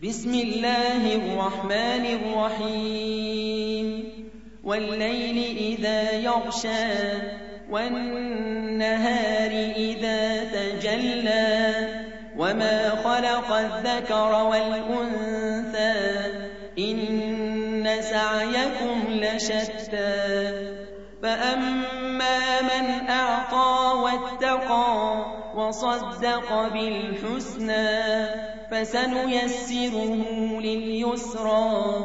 بسم الله الرحمن الرحيم والليل إذا يغشى والنهار إذا تجلى وما خلق الذكر والأنثى إن سعيكم لشتى فأما من أعطى واتقى وصدق بالحسنى فسنيسره لليسرى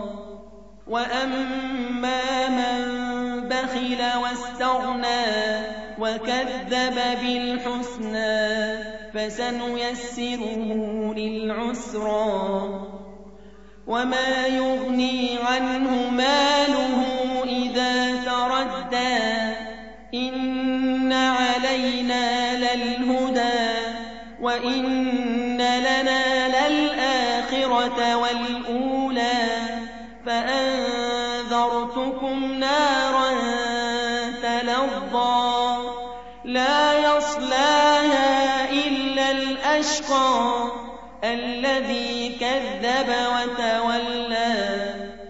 وأما من بخل واستغنى وكذب بالحسنى فسنيسره للعسرى وما يغني عنه ماله إذا تردى إن علينا للهدى وإن لنا للآخرة والأولى فأنذرتكم نارا تلظى لا يصلاها إلا الأشقى الذي كذب وتولى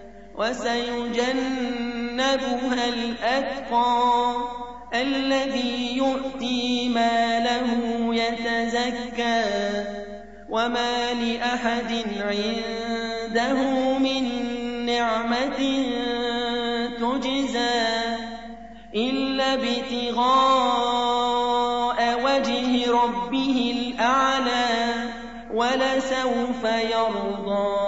وسيجنبها الأتقى الذي يؤتي ماله يتزكى وما لأحد عنده من نعمة تجزى إلا ابتغاء وجه ربه الأعلى ولسوف يرضى